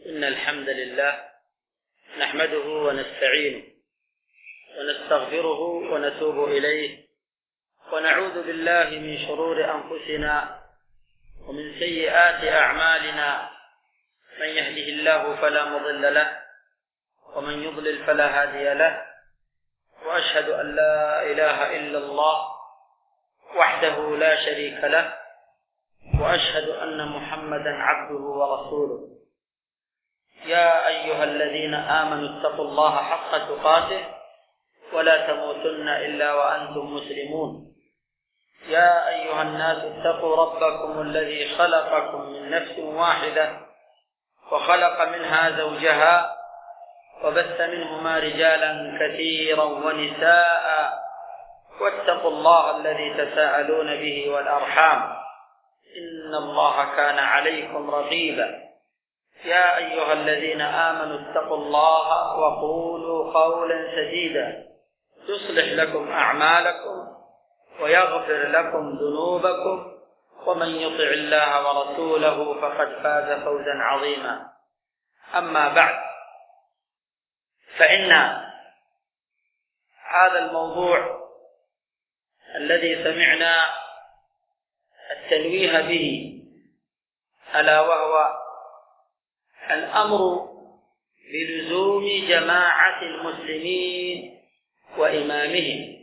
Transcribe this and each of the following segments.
إن الحمد لله نحمده ونستعينه ونستغفره ونتوب إليه ونعوذ بالله من شرور أنفسنا ومن سيئات أعمالنا. من يهده الله فلا مضل له ومن يضلل فلا هادي له، وأشهد أن لا إله إلا الله وحده لا شريك له، وأشهد أن محمدا عبده ورسوله. يا أيها الذين آمنوا اتقوا الله حق تقاته ولا تموتن إلا وأنتم مسلمون. يا أيها الناس اتقوا ربكم الذي خلقكم من نفس واحدة وخلق منها زوجها وبث منهما رجالا كثيرا ونساء، واتقوا الله الذي تساءلون به والأرحام إن الله كان عليكم رقيبا. يا أيها الذين آمنوا اتقوا الله وقولوا قولا سديدا يصلح لكم أعمالكم ويغفر لكم ذنوبكم، ومن يطع الله ورسوله فقد فاز فوزا عظيما. أما بعد، فإن هذا الموضوع الذي سمعنا التنويه به ألا وهو الأمر بلزوم جماعة المسلمين وإمامهم،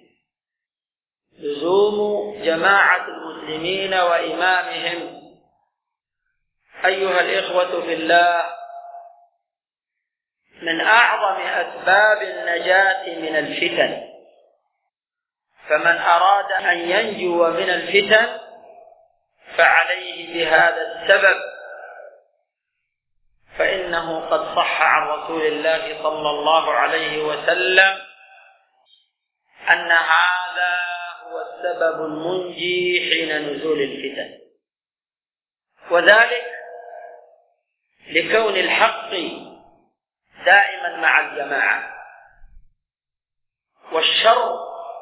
لزوم جماعة المسلمين وإمامهم. أيها الإخوة في الله، من أعظم أسباب النجاة من الفتن، فمن أراد أن ينجو من الفتن فعليه بهذا السبب، فإنه قد صح عن رسول الله صلى الله عليه وسلم أن هذا هو السبب المنجي حين نزول الفتن، وذلك لكون الحق دائما مع الجماعة والشر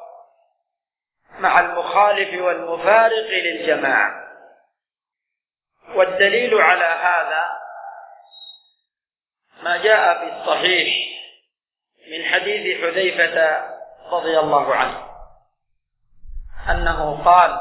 مع المخالف والمفارق للجماعة. والدليل على هذا ما جاء في الصحيح من حديث حذيفة رضي الله عنه أنه قال: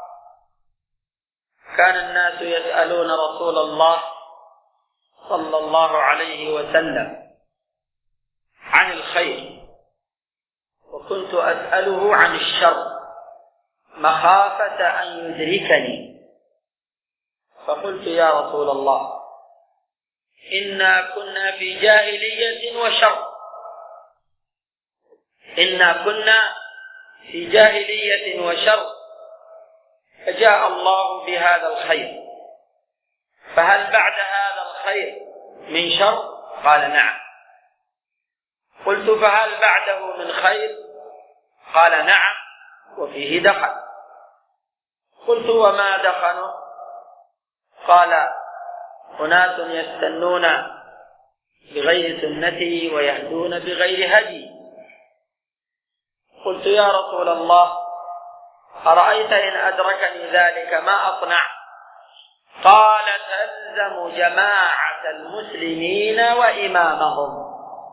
كان الناس يسألون رسول الله صلى الله عليه وسلم عن الخير، وكنت أسأله عن الشر مخافة أن يدركني، فقلت: يا رسول الله، إنا كنا في جاهلية وشر، إنا كنا في جاهلية وشر، فجاء الله بهذا الخير، فهل بعد هذا الخير من شر؟ قال: نعم. قلت: فهل بعده من خير؟ قال: نعم، وفيه دخن. قلت: وما دخنه؟ قال: أناس يستنون بغير سنتي ويهدون بغير هدي. قلت: يا رسول الله، أرأيت إن أدركني ذلك ما أصنع؟ قال: تلزم جماعة المسلمين وإمامهم.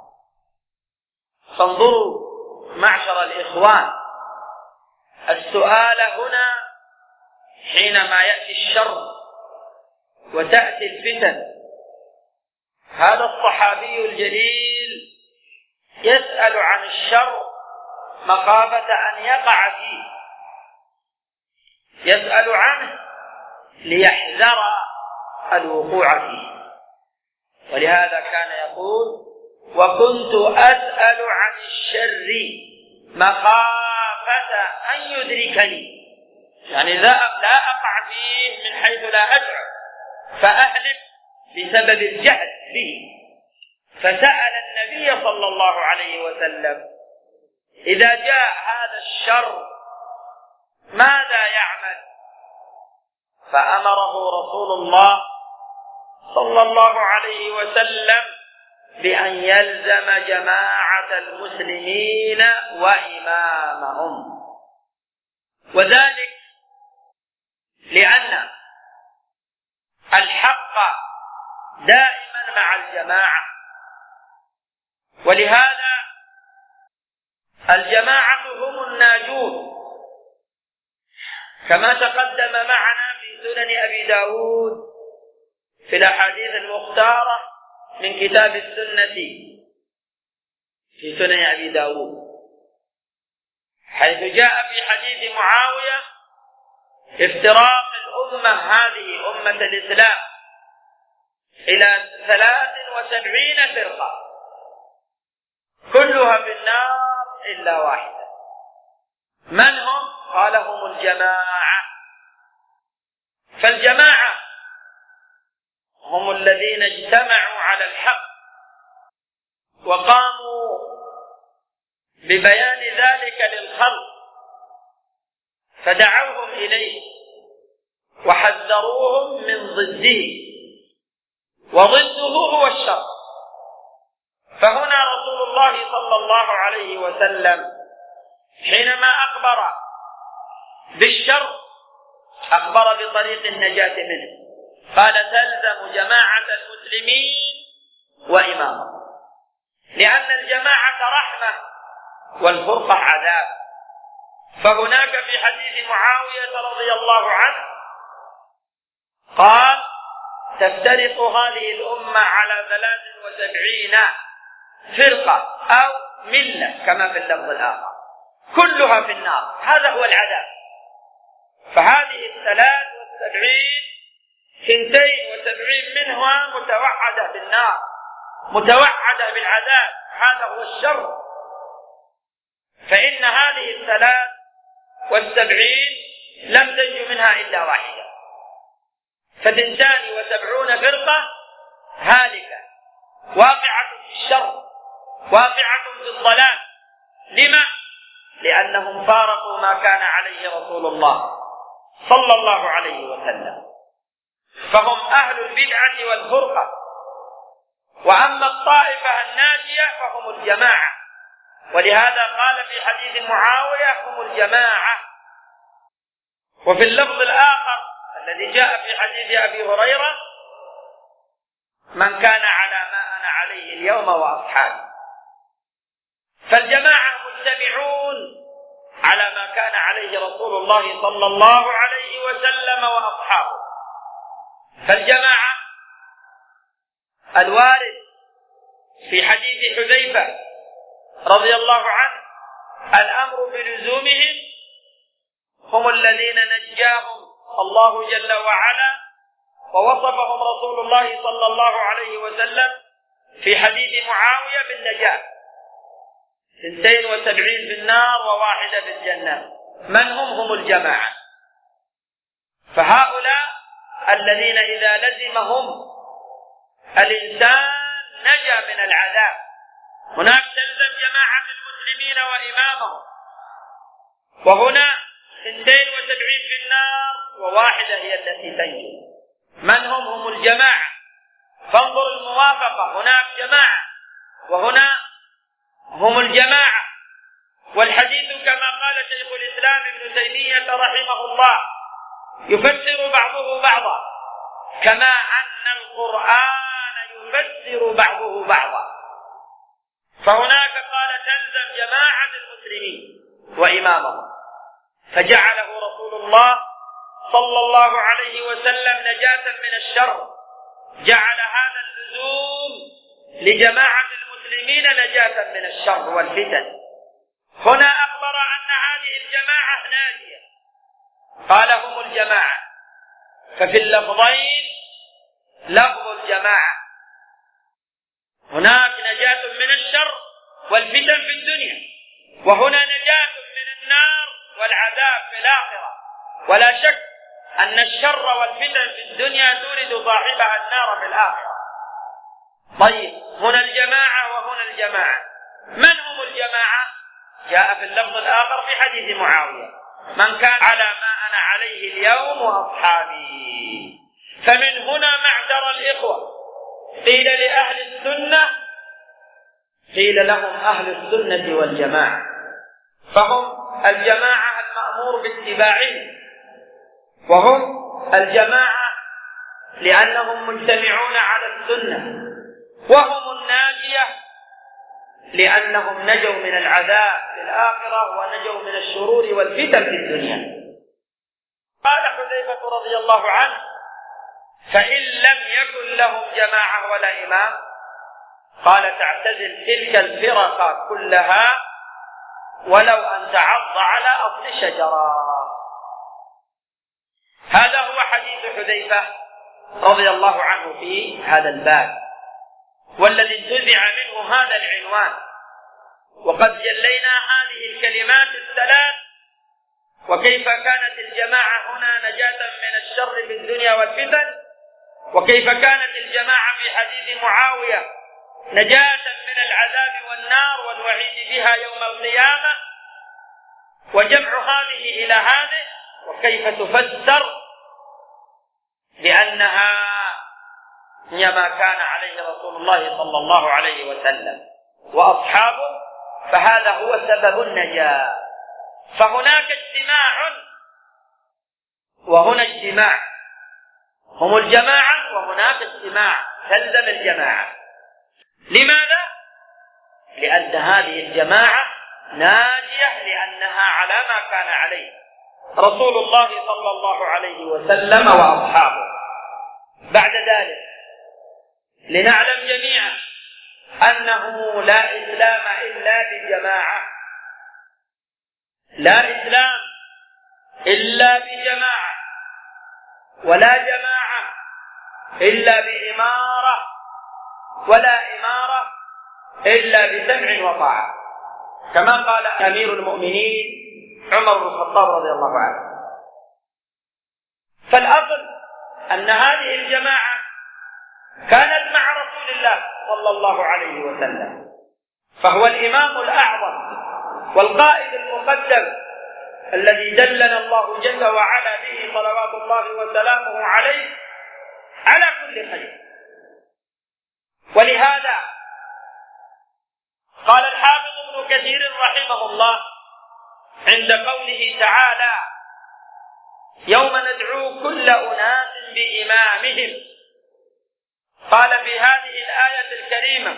فانظروا معشر الإخوان، السؤال هنا حينما يأتي الشر وتأتي الفتن، هذا الصحابي الجليل يسأل عن الشر مخافة أن يقع فيه، يسأل عنه ليحذر الوقوع فيه. ولهذا كان يقول: وكنت أسأل عن الشر مخافة أن يدركني، يعني لا أقع فيه من حيث لا أشعر، فأهلك بسبب الجهل به. فسأل النبي صلى الله عليه وسلم: إذا جاء هذا الشر ماذا يعمل؟ فأمره رسول الله صلى الله عليه وسلم بأن يلزم جماعة المسلمين وإمامهم، وذلك لأن الحق دائما مع الجماعة. ولهذا الجماعة هم الناجون، كما تقدم معنا في سنن أبي داود في الأحاديث المختارة من كتاب السنة في سنن أبي داود، حيث جاء في حديث معاوية افتراق الأمة هذه أمة الإسلام إلى 73 فرقة كلها في النار إلا واحدة. من هم؟ قال هم الجماعة. فالجماعة هم الذين اجتمعوا على الحق وقاموا ببيان ذلك للخلق، فدعوهم إليه وحذروهم من ضده، وضده هو الشر. فهنا رسول الله صلى الله عليه وسلم حينما أخبر بالشر أخبر بطريق النجاة منه، قال تلزم جماعة المسلمين وإمامهم، لأن الجماعة رحمة والفرقة عذاب. فهناك في حديث معاوية رضي الله عنه قال تفترق هذه الأمة على 73 فرقة أو ملة كما في اللفظ الآخر، كلها في النار، هذا هو العذاب. فهذه 73 72 منها متوعدة بالنار، متوعدة بالعذاب، هذا هو الشر. فإن هذه 73 لم تنج منها إلا واحدة، ف72 فرقة هالكة واقعة في الشر، واقعة في الضلال. لما؟ لأنهم فارقوا ما كان عليه رسول الله صلى الله عليه وسلم، فهم أهل البدعة والفرقة. وأما الطائفة الناجية فهم الجماعة، ولهذا قال في حديث معاوية هم الجماعة. وفي اللفظ الآخر الذي جاء في حديث أبي هريرة من كان على ما أنا عليه اليوم وأصحابي. فالجماعة مجتمعون على ما كان عليه رسول الله صلى الله عليه وسلم وأصحابه. فالجماعة الوارد في حديث حذيفة رضي الله عنه الأمر بلزومهم هم الذين نجاهم الله جل وعلا، ووصفهم رسول الله صلى الله عليه وسلم في حديث معاوية بالنجاة، 72 في النار وواحدة في الجنة. من هم؟ هم الجماعة. فهؤلاء الذين إذا لزمهم الإنسان نجا من العذاب. هناك تلزم جماعة المسلمين وإمامهم، وهنا 72 في النار وواحدة هي التي تنجو. من هم؟ هم الجماعة. فانظر الموافقة، هناك جماعة وهنا هم الجماعة. والحديث كما قال شيخ الإسلام ابن تيمية رحمه الله يفسر بعضه بعضا، كما أن القرآن يفسر بعضه بعضا. فهناك قال تلزم جماعة المسلمين وإمامهم، فجعله رسول الله صلى الله عليه وسلم نجاة من الشر، جعل هذا اللزوم لجماعة المسلمين نجاة من الشر والفتن. هنا أخبر أن هذه الجماعة ناجية، قال هم الجماعة. ففي اللفظين لفظ الجماعة، هناك نجاة من الشر والفتن في الدنيا، وهنا نجاة من النار والعذاب في الآخرة. ولا شك أن الشر والفتن في الدنيا تورد صاحبها النار في الآخرة. طيب، هنا الجماعة وهنا الجماعة. من هم الجماعة؟ جاء في اللفظ الآخر في حديث معاوية من كان على ما أنا عليه اليوم وأصحابي. فمن هنا معشر الإخوة قيل لأهل السنة قيل لهم أهل السنة والجماعة، فهم الجماعة المأمور باتباعهم، وهم الجماعة لأنهم مجتمعون على السنة، وهم الناجية لأنهم نجوا من العذاب في الآخرة ونجوا من الشرور والفتن في الدنيا. قال حذيفة رضي الله عنه: فإن لم يكن لهم جماعة ولا إمام، قال: تعتزل تلك الفرق كلها ولو أن تعض على أصل شجرة. هذا هو حديث حذيفة رضي الله عنه في هذا الباب، والذي انتزع منه هذا العنوان. وقد جلينا هذه الكلمات الثلاث، وكيف كانت الجماعة هنا نجاة من الشر في الدنيا والفتن، وكيف كانت الجماعة في حديث معاوية نجاة من العذاب والنار والوعيد بها يوم القيامة، وجمع هذه إلى هذه، وكيف تفسر بأنها هي ما كان عليه رسول الله صلى الله عليه وسلم وأصحابه، فهذا هو سبب النجاة. فهناك اجتماع وهنا اجتماع، هم الجماعة وهناك اجتماع، تلزم الجماعة. لماذا؟ لأن هذه الجماعة ناجية لأنها على ما كان عليه رسول الله صلى الله عليه وسلم وأصحابه. بعد ذلك لنعلم جميعا أنه لا إسلام إلا بجماعة، لا إسلام إلا بجماعة، ولا جماعة إلا بإمارة، ولا إمارة إلا بسمع وطاعة، كما قال أمير المؤمنين عمر بن الخطاب رضي الله عنه. فالأصل أن هذه الجماعة كانت مع رسول الله صلى الله عليه وسلم، فهو الإمام الأعظم والقائد المقدم الذي دلنا الله جل وعلا به صلوات الله وسلامه عليه على كل خير. ولهذا قال الحافظ ابن كثير رحمه الله عند قوله تعالى: يوم ندعو كل أناس بإمامهم، قال في هذه الآية الكريمة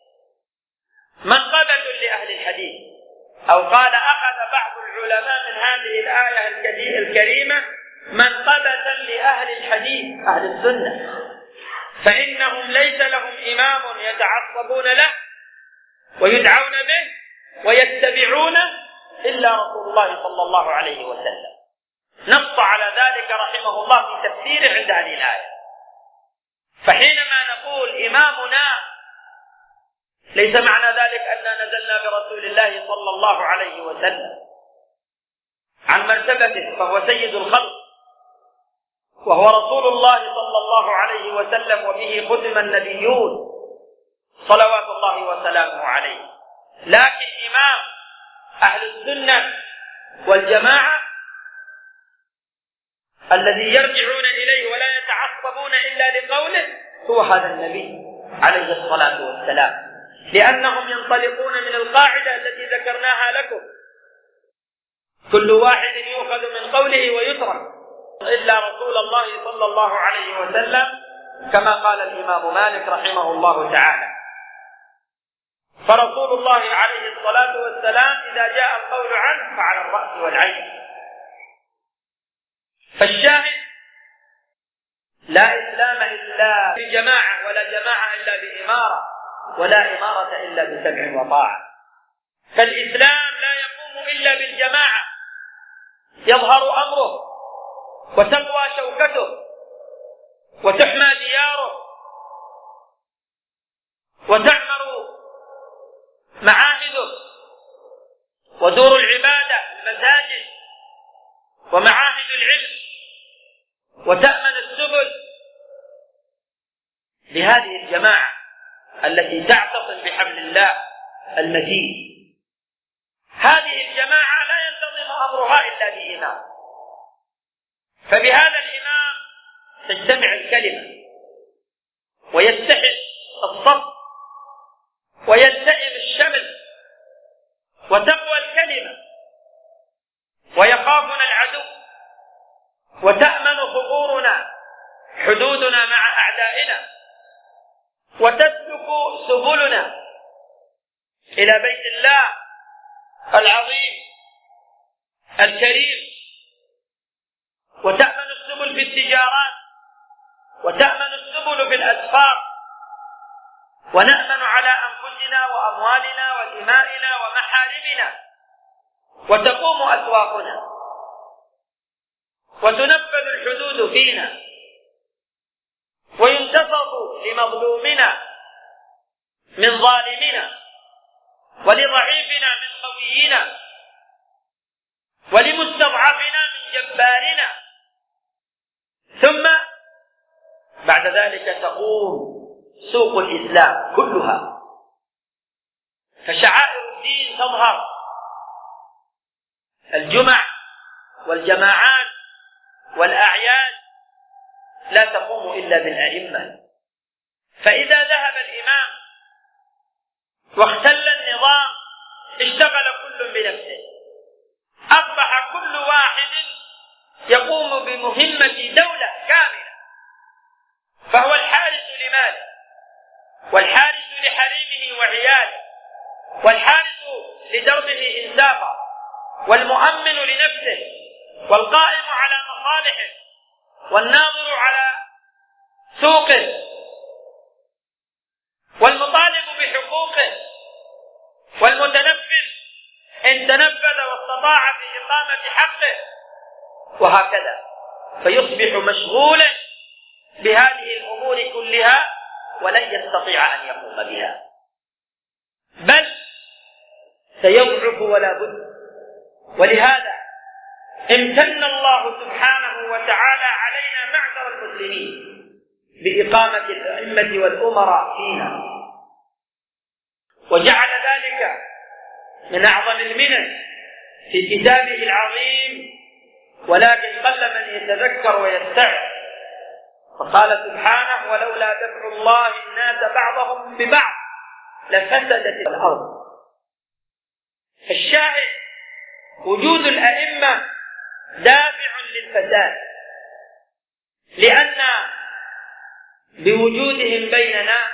منقبة لأهل الحديث، أو قال أخذ بعض العلماء من هذه الآية الكريمة منقبة لأهل الحديث أهل السنة، فإنهم ليس لهم إمام يتعصبون له ويدعون به ويتبعونه إلا رسول الله صلى الله عليه وسلم. نص على ذلك رحمه الله في تفسيره عند هذه الآية. فحينما نقول إمامنا ليس معنى ذلك أننا نزلنا برسول الله صلى الله عليه وسلم عن مرتبته، فهو سيد الخلق وهو رسول الله صلى الله عليه وسلم، وبه ختم النبيون صلوات الله وسلامه عليه. لكن إمام أهل السنة والجماعة الذي يرجعون إليه ولا يتعصبون إلا لقوله هو هذا النبي عليه الصلاة والسلام، لأنهم ينطلقون من القاعدة التي ذكرناها لكم: كل واحد يؤخذ من قوله ويترك إلا رسول الله صلى الله عليه وسلم، كما قال الإمام مالك رحمه الله تعالى. فرسول الله عليه الصلاة والسلام إذا جاء القول عنه فعلى الرأس والعين. فالشاهد لا إسلام إلا بجماعة، ولا جماعة إلا بإمارة، ولا إمارة إلا بسمع وطاعة. فالإسلام لا يقوم إلا بالجماعة، يظهر أمره وتقوى شوكته وتحمى دياره وتعمر معاهده ودور العبادة المساجد ومعاهد العلم وتأمن السبل بهذه الجماعة التي تعتصم بحبل الله المتين. هذه الجماعة لا ينتظم أمرها إلا بإمام، فبهذا الإمام تجتمع الكلمة ويتحد الصف ويلتئم الشمل وتقوى الكلمة ويخافنا العدو وتأمن ثغورنا حدودنا سبلنا إلى بيت الله العظيم الكريم، وتأمن السبل في التجارات، وتأمن السبل في الأسفار، ونأمن على أنفسنا وأموالنا ودمائنا ومحارمنا، وتقوم أسواقنا، وتنفذ الحدود فينا، وينتصر لمظلومنا من ظالمنا، ولضعيفنا من قوينا، ولمستضعفنا من جبارنا. ثم بعد ذلك تقوم سوق الإسلام كلها، فشعائر الدين تظهر، الجمع والجماعات والأعياد لا تقوم إلا بالأئمة. فإذا ذهب الإمام واختل النظام اشتغل كل بنفسه، أصبح كل واحد يقوم بمهمة دولة كاملة، فهو الحارس لماله، والحارس لحريمه وعياله، والحارس لدربه إنسافا، والمؤمن لنفسه، والقائم على مصالحه، والناظر على سوقه، والمطالب بحقوقه، والمتنفذ إن تنفذ واستطاع في إقامة حقه، وهكذا. فيصبح مشغولا بهذه الأمور كلها ولن يستطيع أن يقوم بها، بل سيضعف ولا بد. ولهذا امتن الله سبحانه وتعالى علينا معشر المسلمين بإقامة الأئمة والأمراء فينا، وجعل ذلك من أعظم المنن في كتابه العظيم، ولكن قل من يتذكر ويستعد. فقال سبحانه: ولولا دفع الله الناس بعضهم ببعض لفسدت الأرض. الشاهد وجود الأئمة دافع للفساد، لأن بوجودهم بيننا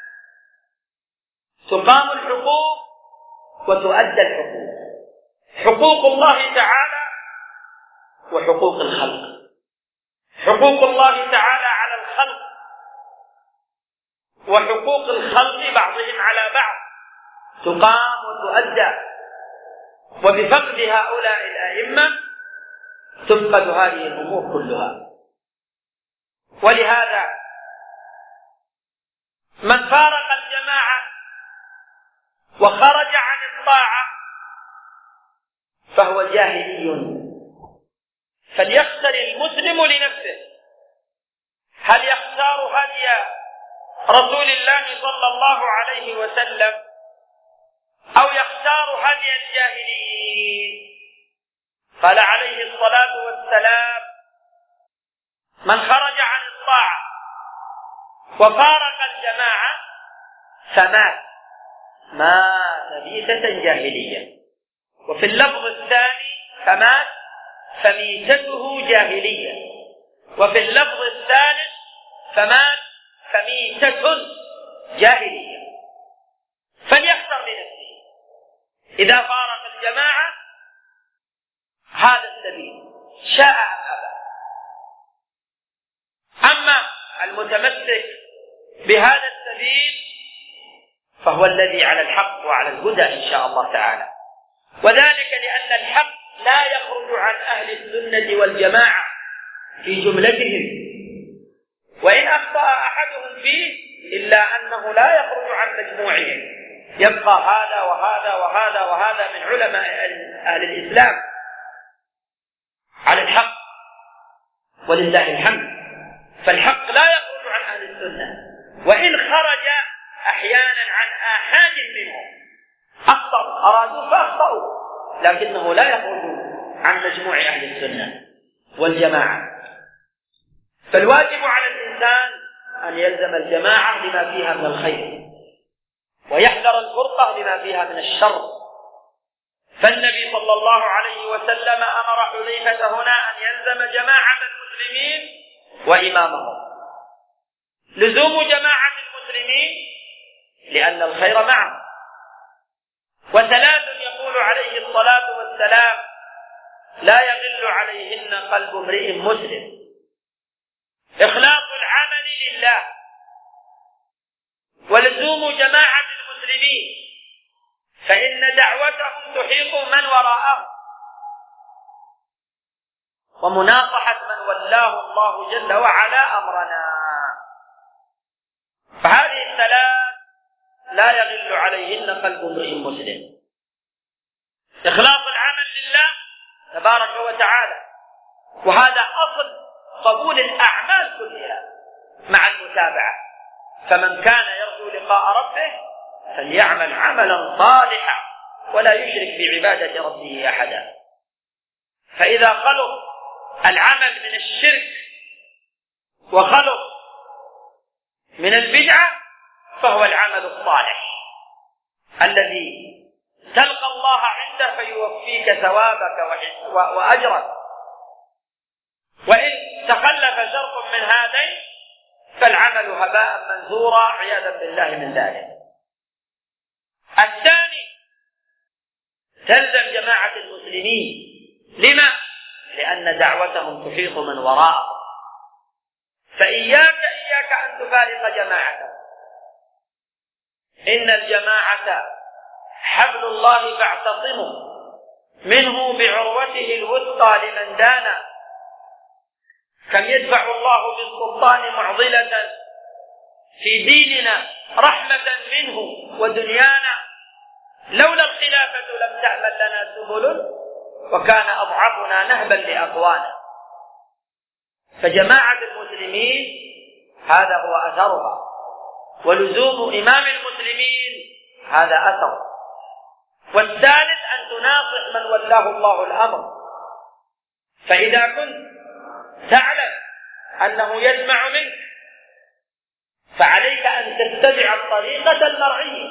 تقام الحقوق وتؤدى الحقوق، حقوق الله تعالى وحقوق الخلق. حقوق الله تعالى على الخلق وحقوق الخلق بعضهم على بعض تقام وتؤدى، وبفقد هؤلاء الأئمة تفقد هذه الأمور كلها. ولهذا من فارق الجماعة وخرج عن الطاعة فهو جاهلي. فليختر المسلم لنفسه، هل يختار هدي رسول الله صلى الله عليه وسلم أو يختار هدي الجاهلين؟ قال عليه الصلاة والسلام: من خرج عن الطاعة وفارق الجماعة مات ميتة جاهلية. وفي اللفظ الثاني فمات فميتته جاهلية. وفي اللفظ الثالث فمات فميتة جاهلية. فليختر لنفسه، إذا فارق الجماعة هذا السبيل شاء أم أبى. أما المتمسك بهذا السبيل فهو الذي على الحق وعلى الهدى إن شاء الله تعالى، وذلك لأن الحق لا يخرج عن أهل السنة والجماعة في جملتهم، وإن أخطأ أحدهم فيه إلا أنه لا يخرج عن مجموعهم، يبقى هذا وهذا وهذا وهذا من علماء أهل الإسلام على الحق ولله الحمد. فالحق لا يخرج عن أهل السنة، وإن خرج أحيانا عن آحاد منهم أخطأوا، أرادوا فأخطأوا، لكنه لا يخرج عن مجموع أهل السنة والجماعة. فالواجب على الإنسان أن يلزم الجماعة لما فيها من الخير، ويحذر الفرقة لما فيها من الشر. فالنبي صلى الله عليه وسلم أمر حذيفة هنا أن يلزم جماعة المسلمين وإمامهم. لزوم جماعة المسلمين لأن الخير معه. وثلاث يقول عليه الصلاة والسلام لا يغل عليهن قلب امرئ مسلم: إخلاص العمل لله، ولزوم جماعة المسلمين، فإن دعوتهم تحيط من وراءهم، ومناصحة من ولاه الله جل وعلا أمرنا. فهذه الثلاث لا يغل عليهن قلب امرئ مسلم: إخلاص العمل لله تبارك وتعالى، وهذا أصل قبول الأعمال كلها مع المتابعة. فمن كان يرجو لقاء ربه فليعمل عملا صالحا ولا يشرك بعبادة ربه أحدا. فإذا خلص العمل من الشرك وخلص من البدعة فهو العمل الصالح الذي تلقى الله عنده فيوفيك ثوابك وأجرك. وإن تخلف شرط من هذين فالعمل هباء منثورا عياذا بالله من ذلك. الثاني تلزم جماعة المسلمين. لما؟ لأن دعوتهم تحيط من وراءهم، فإياك أن تفارق جماعتهم. إن الجماعة حبل الله فاعتصموا منه بعروته الوثقى لمن دانا. كم يدفع الله بالسلطان معضلة في ديننا رحمة منه ودنيانا، لولا الخلافة لم تعمل لنا سبل وكان أضعفنا نهبا لأقوانا. فجماعة المسلمين هذا هو أثرها، ولزوم إمام المسلمين هذا أثر. والثالث أن تناصح من ولاه الله الأمر. فإذا كنت تعلم أنه يسمع منك فعليك أن تتبع الطريقة المرعية،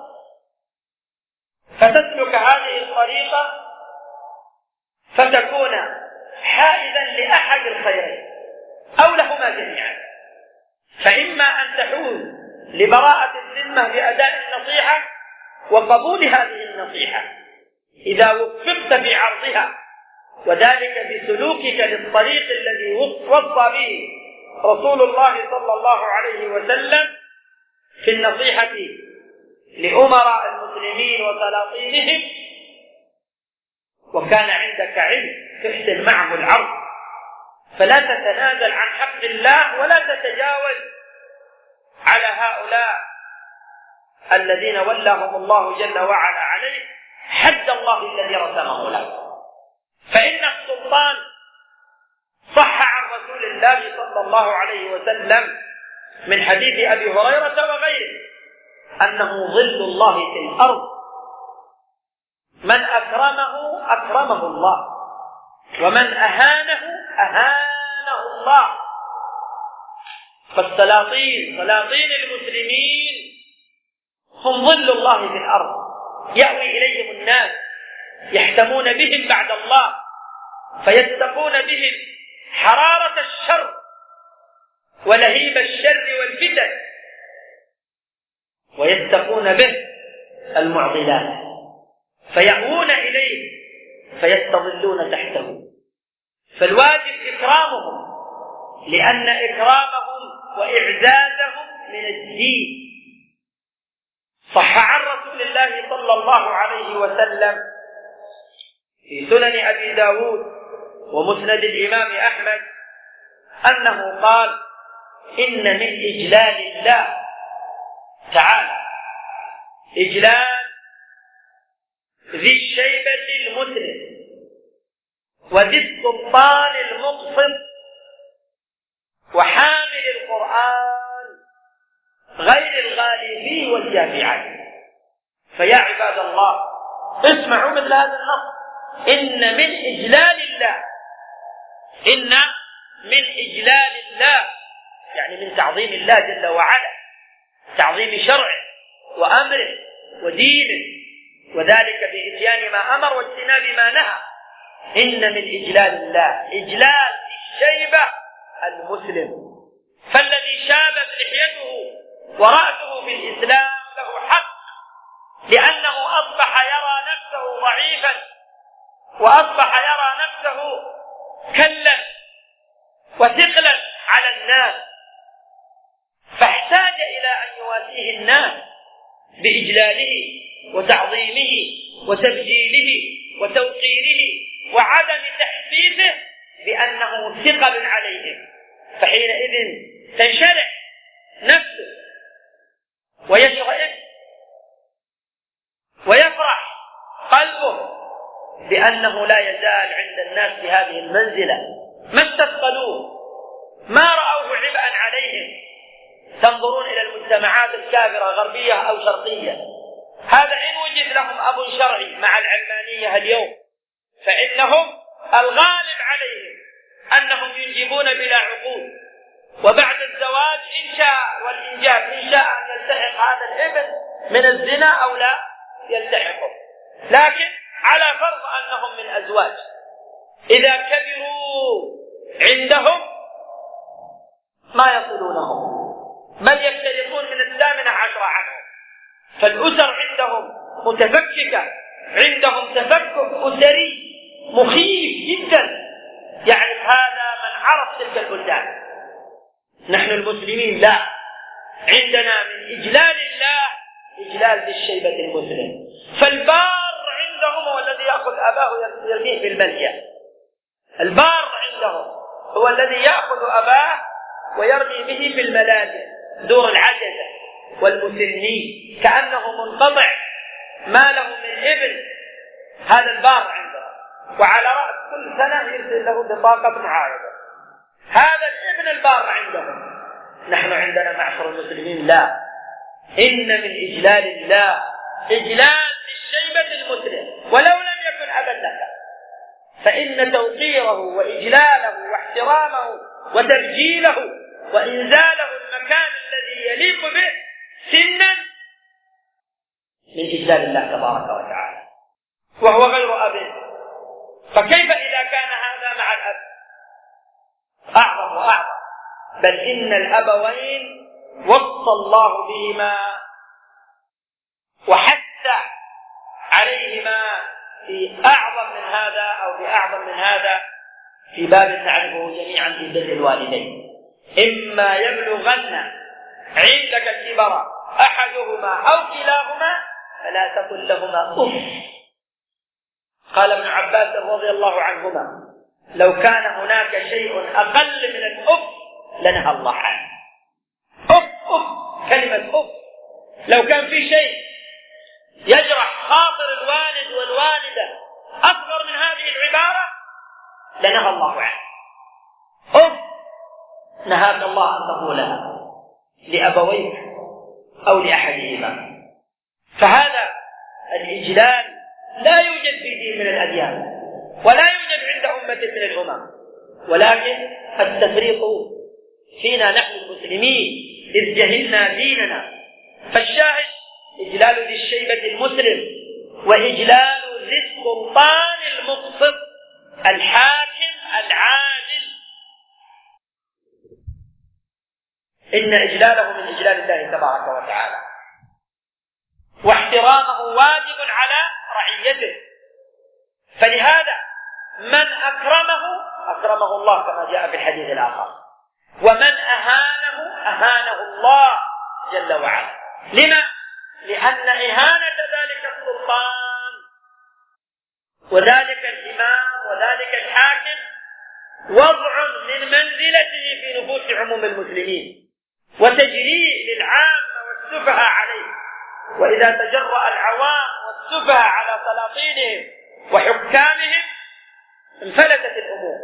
فتسلك هذه الطريقة فتكون حائزا لأحد الخيرين أو لهما جميعا. فإما أن تحوز لبراءة الذمة بأداء النصيحة وقبول هذه النصيحة إذا وفقت في عرضها، وذلك بسلوكك للطريق الذي وصى به رسول الله صلى الله عليه وسلم في النصيحة لأمراء المسلمين وسلاطينهم. وكان عندك علم تحسن معه العرض، فلا تتنازل عن حق الله ولا تتجاوز على هؤلاء الذين ولاهم الله جل وعلا عليه حد الله الذي رسمه له. فإن السلطان صح عن رسول الله صلى الله عليه وسلم من حديث أبي هريرة وغيره أنه ظل الله في الأرض، من أكرمه أكرمه الله، ومن أهانه أهانه الله. فالسلاطين سلاطين المسلمين هم ظل الله في الأرض، يأوي إليهم الناس يحتمون بهم بعد الله، فيتقون بهم حرارة الشر ولهيب الشر والفتن، ويتقون به المعضلات فيأوون إليه فيستظلون تحته. فالواجب إكرامهم، لأن إكرامهم وإعزازهم من الدين. صح عن رسول الله صلى الله عليه وسلم في سنن أبي داود ومسند الإمام أحمد أنه قال: إن من إجلال الله تعالى إجلال ذي الشيبة المسلم وذي السلطان المقسط وحامل القرآن غير الغالي فيه والجافي عنه. فيا عباد الله اسمعوا مثل هذا النص: إن من إجلال الله، إن من إجلال الله يعني من تعظيم الله جل وعلا، تعظيم شرعه وأمره ودينه، وذلك بإتيان ما أمر واجتناب ما نهى. إن من إجلال الله إجلال الشيبة المسلم، فالذي شابت لحيته ورأسه في الإسلام له لأنه أصبح يرى نفسه ضعيفا، وأصبح يرى نفسه كلا وثقلا على الناس، فاحتاج إلى أن يواسيه الناس بإجلاله وتعظيمه وتبجيله وتوقيره وعدم تحسيسه بأنه ثقل عليهم، فحينئذ تنشرح نفسه ويشرئ ويفرح قلبه بأنه لا يزال عند الناس في هذه المنزلة، ما استثقلوه، ما رأوه عبئا عليهم. تنظرون إلى المجتمعات الكافرة غربية أو شرقية، هذا إن وجد لهم أب شرعي مع العلمانية اليوم فإنهم الغالب عليهم أنهم ينجبون بلا عقول، وبعد الزواج إن شاء والإنجاب إن شاء أن يلتحق هذا الابن من الزنا أو لا يلتحقه، لكن على فرض أنهم من أزواج. إذا كبروا عندهم ما يصلونهم، بل يفترقون من 18 عنهم، فالأسر عندهم متفككة، عندهم تفكك أسري مخيف جدا، يعرف هذا من عرف تلك البلدان. نحن المسلمين لا، عندنا من إجلال الله إجلال بالشيبة المسلم، فالبار عندهم هو الذي يأخذ أباه يرميه في الملجأ، البار عندهم هو الذي يأخذ أباه ويرمي به في الملاجئ، دور العجزة والمسنين، كأنه منقطع ما له من ابن، هذا البار عنده، وعلى رأس كل سنة يرسل له بطاقة معارضة، هذا الابن البار عندهم. نحن عندنا معشر المسلمين لا، إن من إجلال الله إجلال للشيبة المسلم ولو لم يكن أبا لك، فإن توقيره وإجلاله واحترامه وتبجيله وإنزاله المكان الذي يليق به سنا من إجلال الله تبارك وتعالى، وهو غير أب. فكيف إذا كان هذا مع الأب؟ أعظم وأعظم، بل إن الأبوين وصى الله بهما وحث عليهما في أعظم من هذا أو بأعظم من هذا في باب نعرفه جميعا في بر الوالدين. إما يبلغن عندك الكبر أحدهما أو كلاهما فلا تقل لهما أف. قال ابن عباس رضي الله عنهما لو كان هناك شيء أقل من الأف لنهى الله عنه. أف أف، كلمة أف، لو كان في شيء يجرح خاطر الوالد والوالدة أصغر من هذه العبارة لنهى الله عنه. أف نهاك الله أن تقولها لأبويك أو لأحدهما. فهذا الإجلال لا يوجد في دين من الأديان ولا يوجد عند أمة من الأمم، ولكن التفريط فينا نحن المسلمين إذ جهلنا ديننا. فالشاهد إجلال ذي الشيبة المسلم وإجلال ذي السلطان المقسط الحاكم العادل، إن إجلاله من إجلال الله تبارك وتعالى، واحترامه واجب على رعيته. فلهذا من أكرمه الله كما جاء في الحديث الآخر، ومن أهانه الله جل وعلا. لما؟ لأن إهانة ذلك السلطان وذلك الإمام وذلك الحاكم وضع من منزلته في نفوس عموم المسلمين وتجريء للعامة والسفهاء عليه، وإذا تجرأ العوام والسفهاء على سلاطينهم وحكامهم انفلتت الأمور.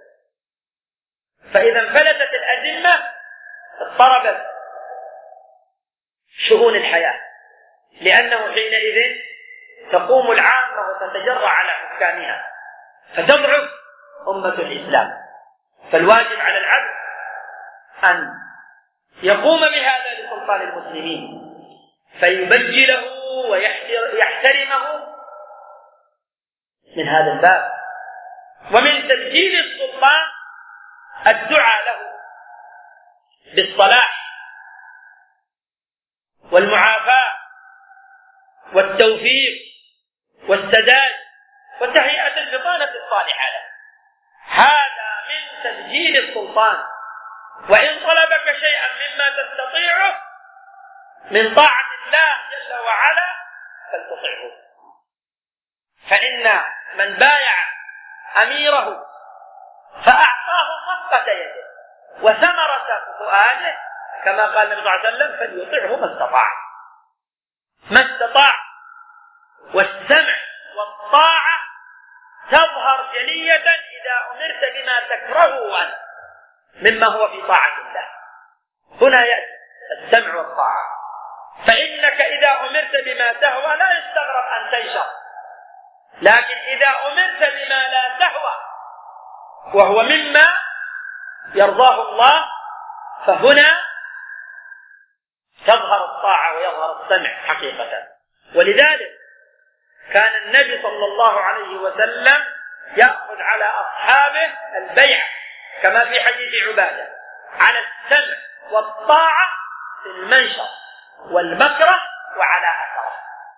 فإذا انفلتت الأزمة اضطربت شؤون الحياة، لأنه حينئذ تقوم العامة وتتجرأ على حكامها فتضعف أمة الإسلام. فالواجب على العبد أن يقوم بهذا لسلطان المسلمين فيبجله ويحترمه من هذا الباب. ومن تسجيل السلطان الدعاء له بالصلاح والمعافاة والتوفيق والسداد وتهيئة البطانة الصالحة له. هذا من تسجيل السلطان. وإن طلبك شيئا مما تستطيعه من طاعة الله جل وعلا فلتطعه، فإن من بايع أميره فأعطاه صفقة يده وثمرة فؤاده كما قال النبي صلى الله عليه وسلم فليطعه ما استطاع. والسمع والطاعة تظهر جلية إذا أمرت بما تكرهه أنت مما هو في طاعة الله. هنا يأتي السمع والطاعة. فإنك إذا أمرت بما تهوى لا يستغرب أن تنشر، لكن إذا أمرت بما لا تهوى وهو مما يرضاه الله فهنا تظهر الطاعة ويظهر السمع حقيقة. ولذلك كان النبي صلى الله عليه وسلم يأخذ على أصحابه البيع كما في حديث عبادة على السمع والطاعة في المنشط والمكره وعلى أثره.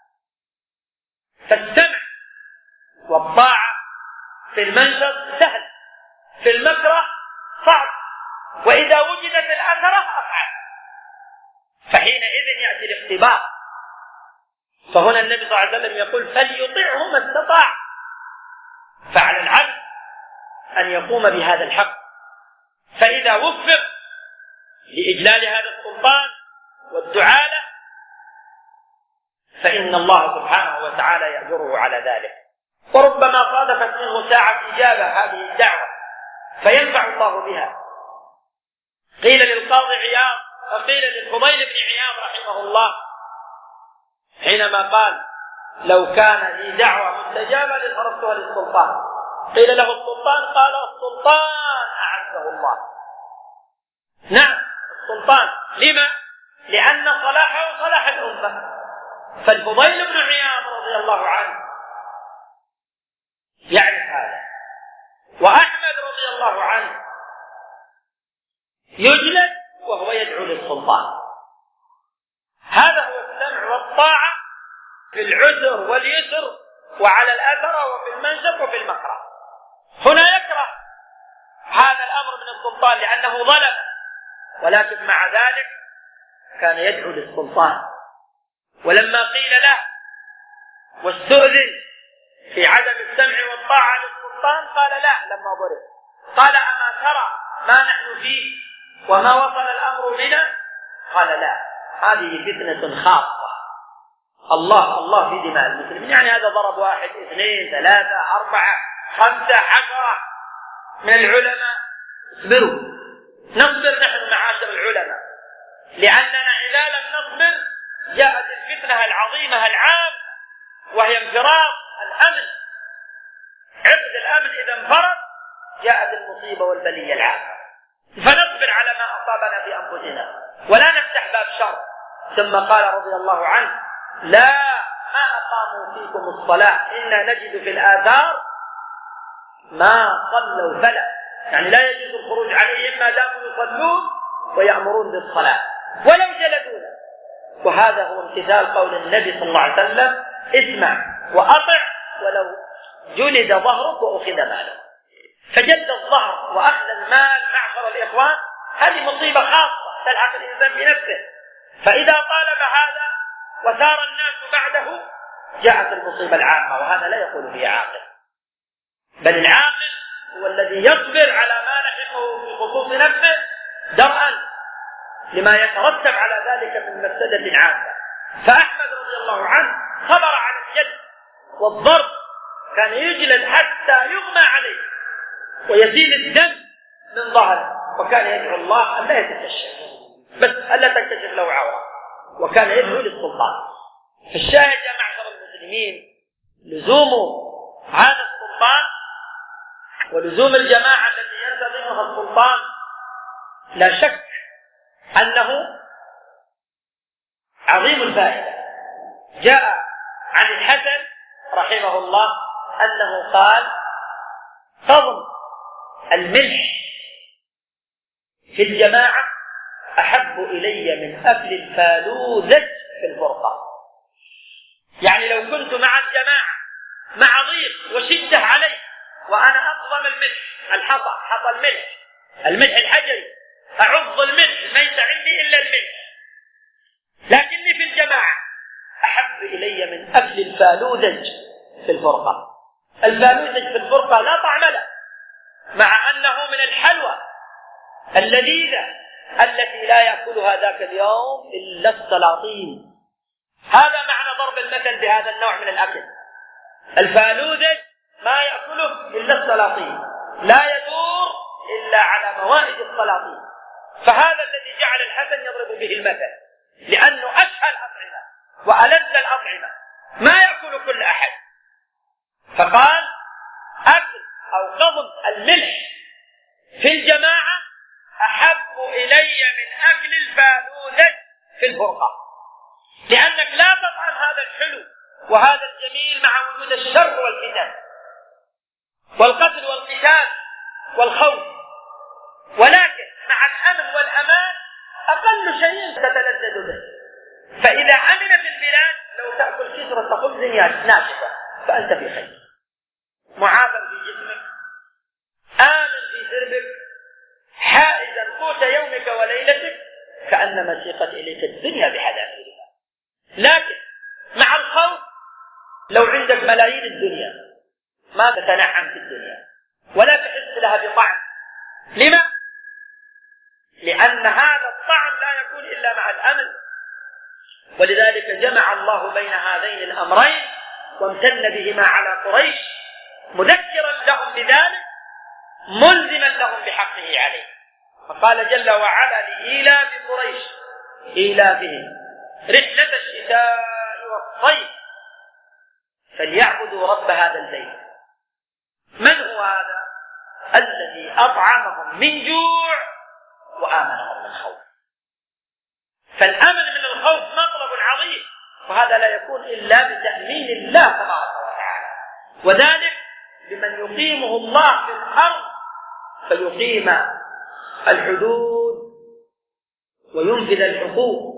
فالسمع والطاعة في المنشط سهل، في المكره صعب، وإذا وجدت الأثرة أصعب، فحينئذ يأتي الاختبار. فهنا النبي صلى الله عليه وسلم يقول فليطعه ما استطاع. فعلى العبد أن يقوم بهذا الحق، فإذا وفق لإجلال هذا السلطان والدعاء له فإن الله سبحانه وتعالى يأجره على ذلك. وربما صادفت منه ساعة إجابة هذه الدعوة فينفع الله بها. قيل للقاضي عياض وقيل للفضيل بن عياض رحمه الله حينما قال لو كان لي دعوة مستجابة لتركتها للسلطان، قيل له السلطان؟ قال السلطان أعزه الله. نعم السلطان. لما؟ لأن صلاحه صلاح الأمة. فالفضيل بن عياض رضي الله عنه يعرف هذا، وأحمد رضي الله عنه يجلد وهو يدعو للسلطان. هذا هو السمع والطاعة في العسر واليسر وعلى الأثر وفي المنشط وفي المكره. هنا يكره هذا الأمر من السلطان لأنه ظلم، ولكن مع ذلك كان يدعو للسلطان. ولما قيل له واستؤذن في عدم السمع والطاعة للسلطان قال لا لما ضرب، قال أما ترى ما نحن فيه وما وصل الأمر بنا؟ قال لا، هذه فتنة خاصة، الله في دماء المسلمين. يعني هذا ضرب 1 2 3 4 5 10 من العلماء. اصبروا، نصبر نحن معاشر العلماء، لأننا إذا لم نصبر جاءت الفتنة العظيمة العامة وهي انفراد الأمن. عقد الأمن إذا انفرد جاءت المصيبة والبلية العامة. فنصبر على ما أصابنا في أنفسنا ولا نفتح باب شر. ثم قال رضي الله عنه لا ما أقاموا فيكم الصلاة إنا نجد في الآثار ما صلوا فلا، يعني لا يجوز الخروج عليهم ما داموا يصلون ويأمرون بالصلاة ولو جلدونا. وهذا هو امتثال قول النبي صلى الله عليه وسلم اسمع وأطع ولو جلد ظهرك وأخذ مالك. فجلد الظهر وأخذ المال معشر الإخوان هذه مصيبة خاصة تلحق الإنسان بنفسه، فإذا طالب هذا وسار الناس بعده جاءت المصيبة العامة، وهذا لا يقول به عاقل، بل العاقل هو الذي يصبر على ما لحقه في خصوص نفسه درءا لما يترتب على ذلك من مفسدة عامة. فأحمد رضي الله عنه صبر على الجلد والضرب، كان يجلد حتى يغمى عليه ويسيل الدم من ظهره، وكان يدعو الله أن لا يتكشف، بس ألا تكتشف له عورة، وكان يدعو للسلطان. فالشاهد يا معشر المسلمين لزوم هذا السلطان ولزوم الجماعة التي ينتظمها السلطان لا شك أنه عظيم الفائدة. جاء عن الحسن رحمه الله أنه قال فضل الملح في الجماعة أحب إلي من أكل الفالوذج في الفرقة. الجماعة مع ضيق وشدة علي وأنا أقضم الملح، حصى الملح الحجري، أعض الملح ليس عندي إلا الملح، لكني في الجماعة أحب إلي من أكل الفالوذج في الفرقة. الفالوذج في الفرقة لا طعم له، مع أنه من الحلوى اللذيذة التي لا يأكلها ذاك اليوم إلا السلاطين. هذا معنى ضرب المثل بهذا النوع من الأكل. الفالوذج ما يأكله إلا السلاطين، لا يدور إلا على موائد السلاطين. فهذا الذي جعل الحسن يضرب به المثل، لأنه أشهى الأطعمة وألذ الأطعمة، ما يأكل كل أحد. فقال أكل أو قضم الملح في الجماعة أحب إلي من أكل الفالوذج في الفرقة، لأنك لا تطعم هذا الحلو وهذا الجميل مع وجود الشر والفتن والقتل والقتال والخوف، ولكن مع الأمن والأمان أقل شيء تتلذذ به. فإذا أمنت البلاد لو تأكل كسرة خبز ناشفة فأنت في خير، معافى في جسمك، آمن في سربك، حائزا قوت يومك وليلتك، كأنما سيقت إليك الدنيا بحذافيرها. لكن مع الخوف لو عندك ملايين الدنيا ما تتنعم في الدنيا ولا تحس لها بطعم. لما؟ لأن هذا الطعم لا يكون إلا مع الأمن. ولذلك جمع الله بين هذين الأمرين وامتن بهما على قريش، مذكرا لهم بذلك ملزما لهم بحقه عليه. فقال جل وعلا لإيلاف قريش إيلافهم رحلة الشتاء والصيف فليعبدوا رب هذا البيت. من هو هذا؟ الذي أطعمهم من جوع وآمنهم من خوف. فالأمن من الخوف مطلب عظيم، وهذا لا يكون إلا بتأمين الله تبارك وتعالى، وذلك بمن يقيمه الله في الأرض فيقيم الحدود وينفذ الحقوق،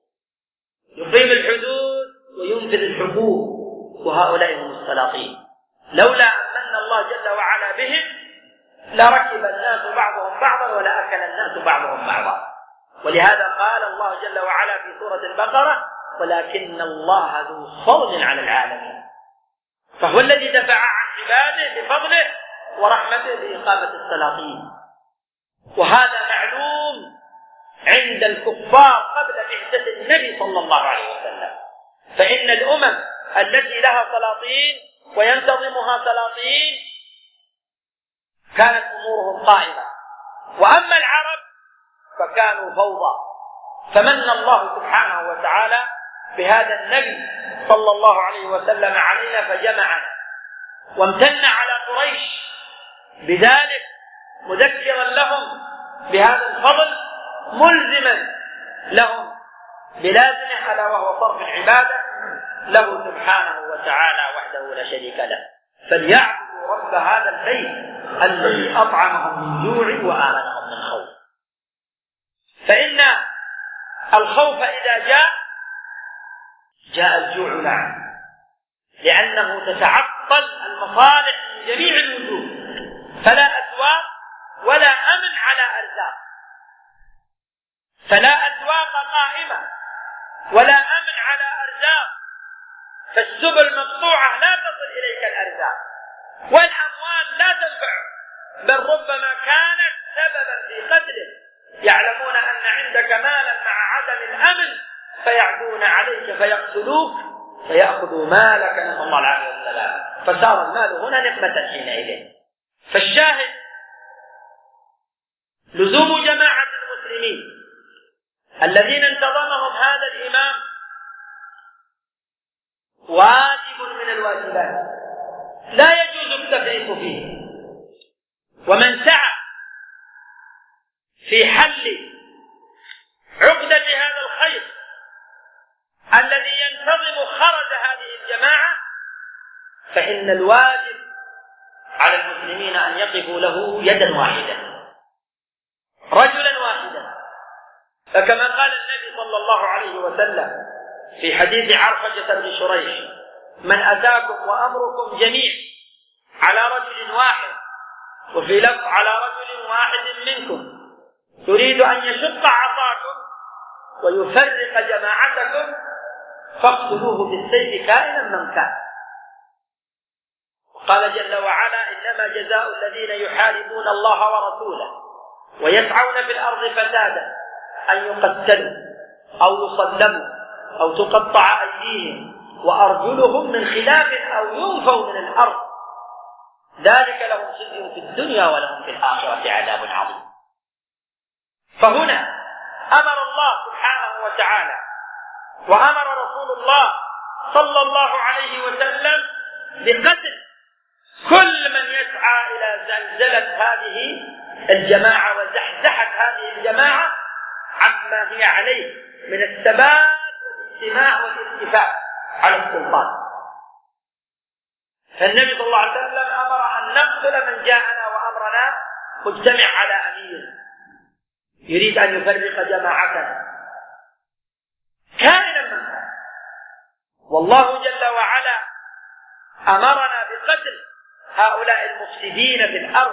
يقيم الحدود وينفذ الحقوق، وهؤلاء هم السلاطين. لولا أمن الله جل وعلا بهم لركب الناس بعضهم بعضا ولأكل الناس بعضهم بعضا. ولهذا قال الله جل وعلا في سورة البقرة ولكن الله ذو فضل على العالمين. فهو الذي دفع عن عباده بفضله ورحمته بإقامة السلاطين. وهذا معلوم عند الكفار قبل بعثة النبي صلى الله عليه وسلم. فإن الأمم التي لها سلاطين وينتظمها سلاطين كانت أمورهم قائمة، وأما العرب فكانوا فوضى. فمن الله سبحانه وتعالى بهذا النبي صلى الله عليه وسلم علينا فجمعنا، وامتن على قريش بذلك مذكرا لهم بهذا الفضل ملزما لهم بلازمه ألا وهو صرف العبادة له سبحانه وتعالى وحده لا شريك له. فليعبدوا رب هذا البيت الذي أطعمهم من جوع وآمنهم من خوف. فإن الخوف إذا جاء الجوع معه، لأنه تتعطل المصالح من جميع الوجوه، فلا أسواق ولا أمن على أرزاق، فلا أسواق قائمة ولا أمن على أرزاق، فالسبل مقطوعة لا تصل إليك الأرزاق، والأموال لا تنفع، بل ربما كانت سببا في قتله. يعلمون أن عندك مالا مع عدم الأمن فيعدون عليك فيقتلوك فيأخذوا مالك، نسأل الله العافية والسلام. فصار المال هنا نقمة حينئذ. فالشاهد لزوم جماعة المسلمين الذين انتظمهم هذا الإمام واجب من الواجبات لا يجوز التفريط فيه. ومن سعى في حل عقدة هذا الخير الذي ينتظم خرج هذه الجماعة فإن الواجب على المسلمين أن يقفوا له يدا واحدة رجلا واحدا. فكما قال النبي صلى الله عليه وسلم في حديث عرفجة بن شريح من أتاكم وأمركم جميع على رجل واحد، وفي لفظ على رجل واحد منكم، يريد أن يشق عصاكم ويفرق جماعتكم فاقتلوه بالسيف كائنا من كان. قال جل وعلا: إنما جزاء الذين يحاربون الله ورسوله ويسعون في الأرض فسادا أن يقتلوا أو يصلبوا أو تقطع أيديهم وأرجلهم من خلاف أو ينفوا من الأرض، ذلك لهم خزي في الدنيا ولهم في الآخرة عذاب عظيم. فهنا أمر الله سبحانه وتعالى وأمر رسول الله صلى الله عليه وسلم بقتل كل من يسعى إلى زلزلة هذه الجماعة وزحزحة هذه الجماعة عما هي عليه من الثبات والاجتماع والاتفاق على السلطان. فالنبي صلى الله عليه وسلم أمر أن نقتل من جاءنا وأمرنا مجتمع على أمير يريد أن يفرق جماعتنا كائنا من كان. والله جل وعلا أمرنا بقتل هؤلاء المفسدين في الأرض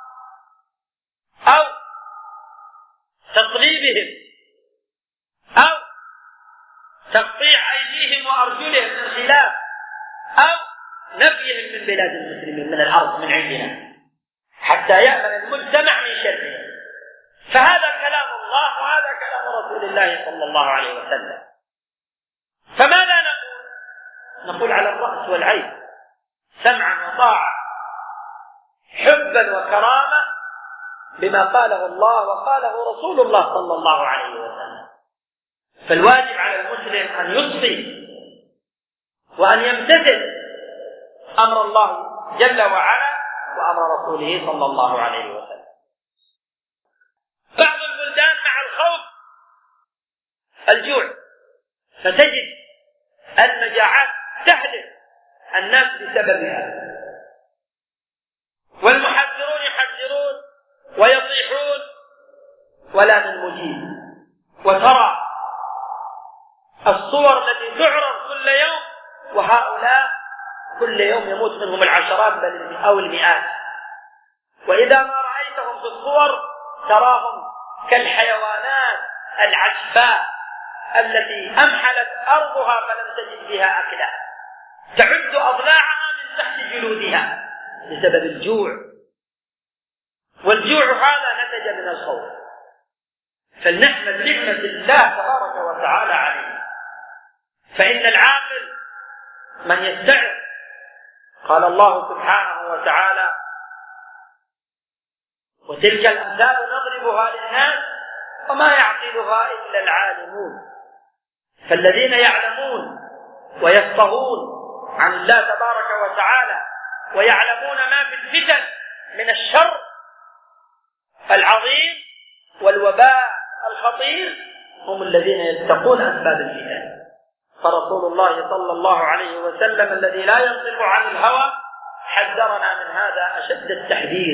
أو تصليبهم أو تقطيع أيديهم وأرجلهم من خلاف أو نفيهم من بلاد المسلمين من الأرض من عندنا حتى يأمن المجتمع من شرهم. فهذا كلام الله وهذا كلام رسول الله صلى الله عليه وسلم. فماذا نقول؟ نقول على الرأس والعين، سمعا وطاعة، حبا وكرامة بما قاله الله وقاله رسول الله صلى الله عليه وسلم. فالواجب على المسلم أن يطيع وأن يمتثل أمر الله جل وعلا وأمر رسوله صلى الله عليه وسلم. بعض البلدان مع الخوف الجوع، فتجد المجاعات تهلك الناس بسببها، والمحذرون يحذرون ويصيحون ولا من مجيب. وترى الصور التي تعرض كل يوم، وهؤلاء كل يوم يموت منهم العشرات بل أو المئات، وإذا ما رأيتهم في الصور تراهم كالحيوانات العجفاء التي أمحلت أرضها فلم تجد فيها أكلا، تعد أضلاعها من تحت جلودها بسبب الجوع، والجوع هذا نتج من الخوف. فلنحمد نعمة الله تبارك وتعالى عليه، فإن العاقل من يستعد. قال الله سبحانه وتعالى: وتلك الأمثال نضربها للناس وما يعقلها إلا العالمون. فالذين يعلمون ويفقهون عن الله تبارك وتعالى ويعلمون ما في الفتن من الشر العظيم والوباء الخطير هم الذين يتقون أسباب الفتن. فرسول الله صلى الله عليه وسلم الذي لا ينطق عن الهوى حذرنا من هذا أشد التحذير،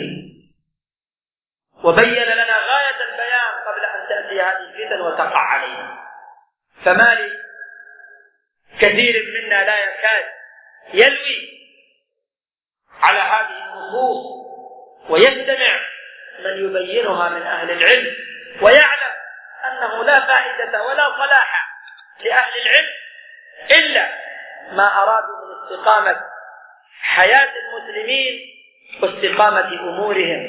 وبين لنا غاية البيان قبل أن تأتي هذه الفتن وتقع علينا. فما لي كثير منا لا يكاد يلوي على هذه النصوص ويستمع من يبينها من أهل العلم ويعلم أنه لا فائدة ولا صلاح لأهل العلم إلا ما أرادوا من استقامة حياة المسلمين واستقامة أمورهم،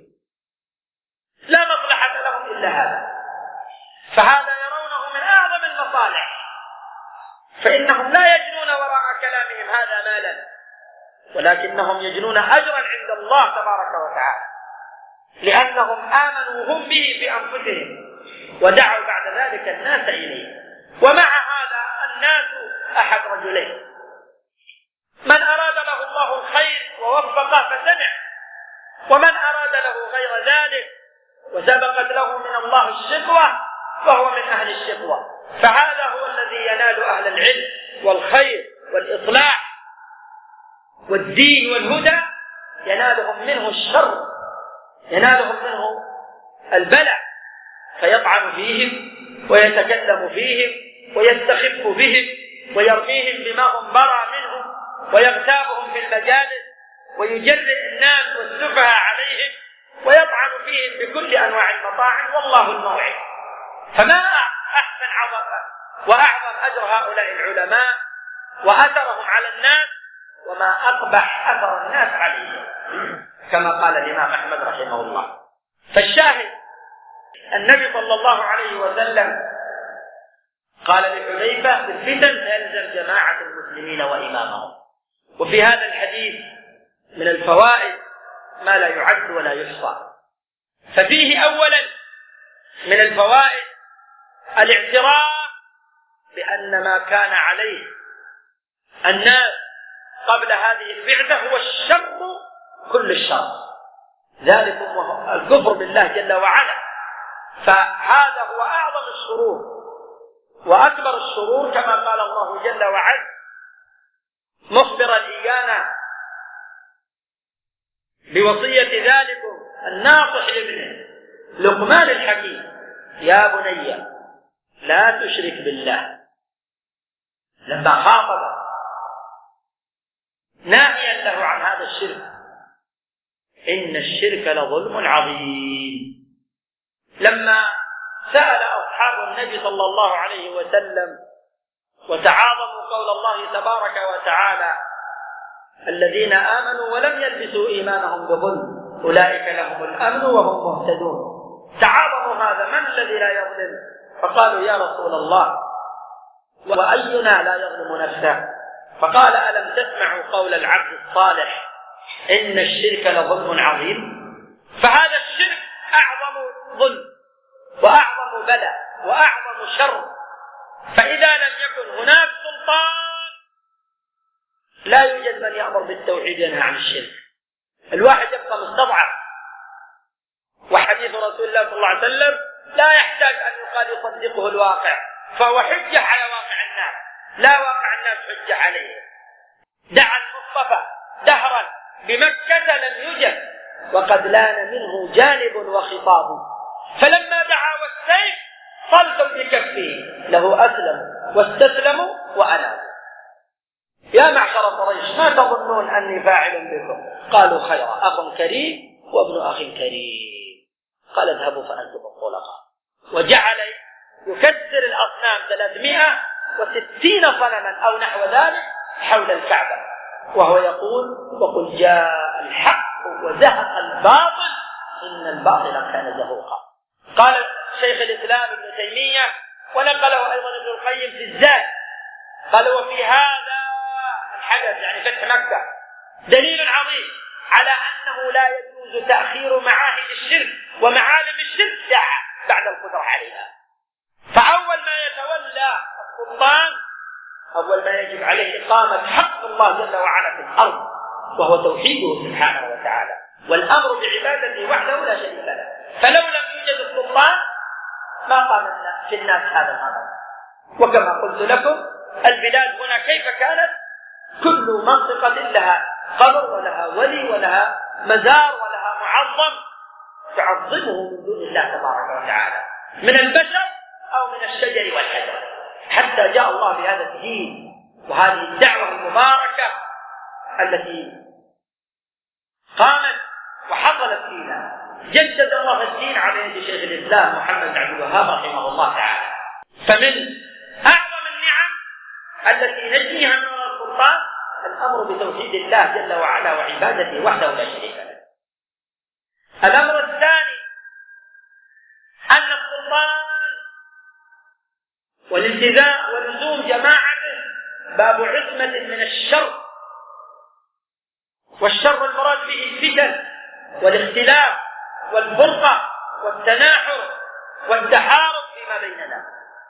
لا مصلحة لهم إلا هذا. فهذا يرونه من أعظم المصالح، فإنهم لا يجنون وراء كلامهم هذا مالا، ولكنهم يجنون أجرا عند الله تبارك وتعالى، لأنهم آمنوا هم به بأنفسهم ودعوا بعد ذلك الناس إليه. ومع هذا الناس أحد رجلين: من أراد له الله الخير ووفقه فسمع، ومن أراد له غير ذلك وسبقت له من الله الشقوة فهو من أهل الشقوة. فهذا هو الذي ينال أهل العلم والخير والإصلاح والدين والهدى، ينالهم منه الشر، ينالهم منه البلاء، فيطعن فيهم ويتكلم فيهم ويستخف بهم ويرميهم بما هم برى منه ويغتابهم في المجالس ويجرئ الناس والسفهاء عليهم ويطعن فيهم بكل أنواع المطاعن، والله الموعد. فما أحسن وأعظم أجر هؤلاء العلماء وأثرهم على الناس، وما أقبح أثر الناس عليهم، كما قال الإمام أحمد رحمه الله. فالشاهد النبي صلى الله عليه وسلم قال لحذيفة: في الفتن تلزم جماعة المسلمين وإمامهم. وفي هذا الحديث من الفوائد ما لا يعد ولا يحصى. ففيه أولا من الفوائد الاعتراف بأن ما كان عليه الناس قبل هذه البعثة هو الشر كل الشر، ذلك هو الكفر بالله جل وعلا. فهذا هو أعظم الشرور وأكبر الشرور، كما قال الله جل وعلا مخبرا إيانا بوصية ذلكم الناصح لابنه لقمان الحكيم: يا بني لا تشرك بالله. لما خاطب ناهيا له عن هذا الشرك: إن الشرك لظلم عظيم. لما سأل أصحاب النبي صلى الله عليه وسلم وتعاظموا قول الله تبارك وتعالى: الذين آمنوا ولم يلبسوا إيمانهم بظلم أولئك لهم الأمن وهم مهتدون، تعاظموا هذا: من الذي لا يظلم؟ فقالوا: يا رسول الله، وأينا لا يظلم نفسه؟ فقال: ألم تسمعوا قول العبد الصالح: إن الشرك لظلم عظيم؟ فهذا الشرك أعظم ظلم وأعظم بلاء وأعظم شر. فإذا لم يكن هناك سلطان لا يوجد من يأمر بالتوحيد ينهى عن الشرك. الواحد يبقى مستضعف. وحديث رسول الله صلى الله عليه وسلم لا يحتاج أن يقال يصدقه الواقع، فهو حجة على واقع الناس، لا واقع الناس حجة عليه. دعا المصطفى دهرا بمكة لم يوجد، وقد لان منه جانب وخطاب، فلما دعا والسيف صلت بكفه له أسلم واستسلموا وأنابوا. يا معشر قريش ما تظنون أني فاعل بكم؟ قالوا: خيرا، أخ كريم وابن أخ كريم. قال: اذهبوا فأنتم الطلقاء. وجعل يكسر الأصنام 360 صنما أو نحو ذلك حول الكعبة، وهو يقول: وقل جاء الحق وزهق الباطل إن الباطل كان زهوقا. قال شيخ الإسلام ابن تيمية ونقله أيضا ابن القيم في الزاد، قال: وفي هذا الحدث يعني فتح مكة دليل عظيم على أنه لا يجوز تأخير معاهد الشرك ومعالم الشرك ساعة بعد القدرة عليها. فأول ما يتولى السلطان أول ما يجب عليه إقامة حق الله جل وعلا في الأرض، وهو توحيده سبحانه وتعالى والأمر بعبادته وحده لا شريك له. فلو لم يوجد السلطان ما قام في الناس هذا الأمر. وكما قلت لكم البلاد هنا كيف كانت؟ كل منطقة لها قبر ولها ولي ولها مزار ولها معظم تعظمه من دون الله تبارك وتعالى، من البشر أو من الشجر والحجر، حتى جاء الله بهذا الدين وهذه الدعوة المباركة التي قامت وحصلت فينا. جدد الله الدين على يد شيخ الإسلام محمد بن عبد الوهاب رحمه الله تعالى. فمن أعظم النعم التي نجنيها من السلطان الأمر بتوحيد الله جل وعلا وعبادته وحده لا شريك له. الأمر الثاني أن السلطان والالتزام ولزوم جماعته باب عصمة من الشر، والشر المراد به الفتن والاختلاف والفرقة والتناحر والتحارب فيما بيننا.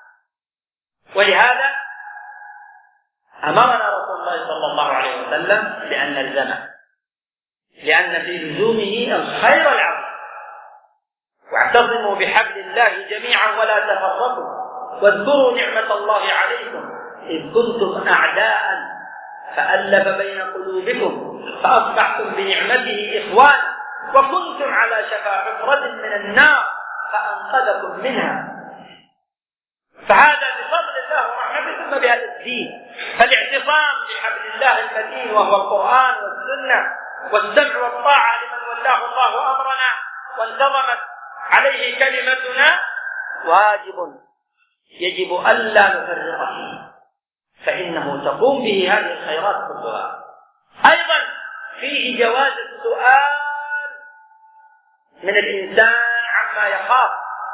ولهذا أمرنا رسول الله صلى الله عليه وسلم بأن نلزمه، لأن في لزومه الخير العظيم. واعتصموا بحبل الله جميعا ولا تفرقوا واذكروا نعمة الله عليكم إذ كنتم أعداء فألف بين قلوبكم فأصبحتم بنعمته إخوانا وكنتم على شفا حفرة من النار فأنقذكم منها. فهذا بفضل الله ورحمته ثم بهذا الدين. فالاعتصام بحبل الله المتين وهو القرآن والسنة والسمع والطاعة لمن ولاه الله أمرنا وانتظمت عليه كلمتنا واجب يجب ألا نفرط فيه، فإنه تقوم به هذه الخيرات كلها. أيضا فيه جواز السؤال من الإنسان عما يخاف،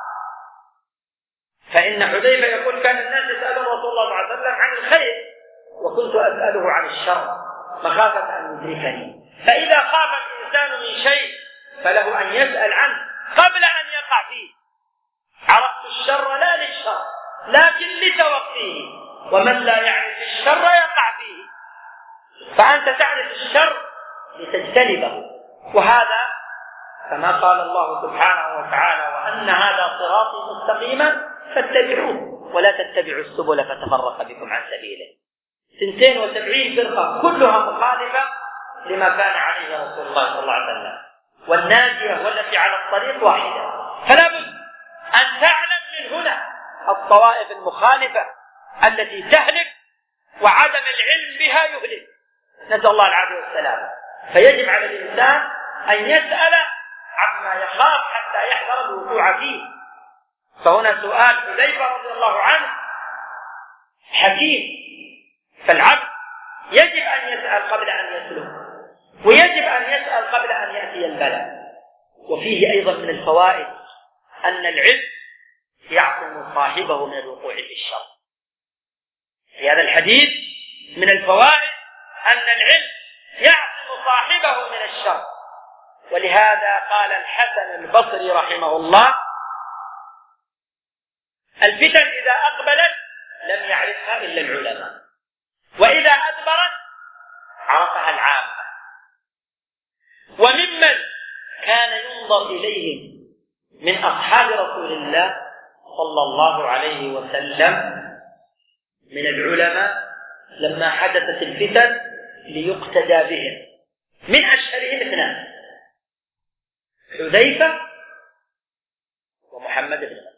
فإن حذيفة يقول كان الناس يسألون رسول الله صلى الله عليه وسلم عن الخير وكنت أسأله عن الشر مخافة أن يدركني. فإذا خاف الإنسان من شيء فله أن يسأل عنه قبل أن يقع فيه. عرفت الشر لا للشر لكن لتوقيه، ومن لا يعرف الشر يقع فيه، فأنت تعرف الشر لتجتنبه. وهذا كما قال الله سبحانه وتعالى وأن هذا صراطي مستقيما فاتبعوه ولا تتبعوا السبل فتفرق بكم عن سبيله. 72 فرقة كلها مخالفة لما كان عليه رسول الله صلى الله عليه وسلم، والناجية والتي على الطريق واحدة. فلا بد أن تعلم من هنا الطوائف المخالفة التي تهلك وعدم العلم بها يهلك، نسأل الله العافية والسلام. فيجب على الإنسان أن يسأل عما يخاف حتى يحذر الوقوع فيه. فهنا سؤال حذيفة رضي الله عنه حكيم، فالعبد يجب أن يسأل قبل أن يسلك، ويجب أن يسأل قبل أن يأتي البلاء. وفيه أيضا من الفوائد أن العلم يعصم صاحبه من الوقوع في الشر. في هذا الحديث من الفوائد أن العلم يعصم صاحبه من الشر. ولهذا قال الحسن البصري رحمه الله: الفتن إذا أقبلت لم يعرفها إلا العلماء، وإذا أدبرت عرفها العامة. وممن كان ينظر إليهم من أصحاب رسول الله صلى الله عليه وسلم من العلماء لما حدثت الفتن ليقتدى بهم، من أشهرهم اثنان: حذيفة ومحمد بن مسلمة.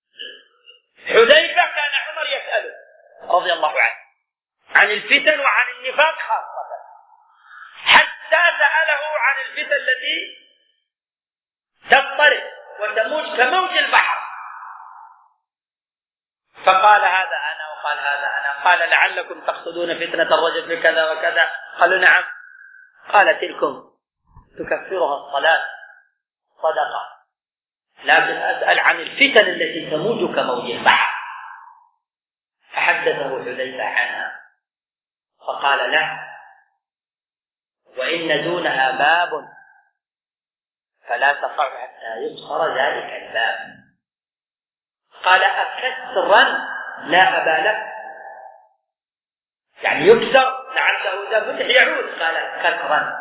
حذيفة كان عمر يسأله رضي الله عنه عن الفتن وعن النفاق خاصة، حتى سأله عن الفتن التي تضطرب وتموج كموج البحر، فقال هذا أنا وقال هذا أنا. قال: لعلكم تقصدون فتنة الرجل بكذا وكذا. قالوا: نعم. قال: تلكم تكفرها الصلاة صدقة، لكن أسأل عن الفتن التي تموج كموج البحر. فحدثه حذيفة عنها فقال له: وإن دونها باب فلا تقع حتى يبصر ذلك الباب. قال: أكسرا لا أبا لك، يعني يكسر لعله إذا فتح يعود. قال: كسرا.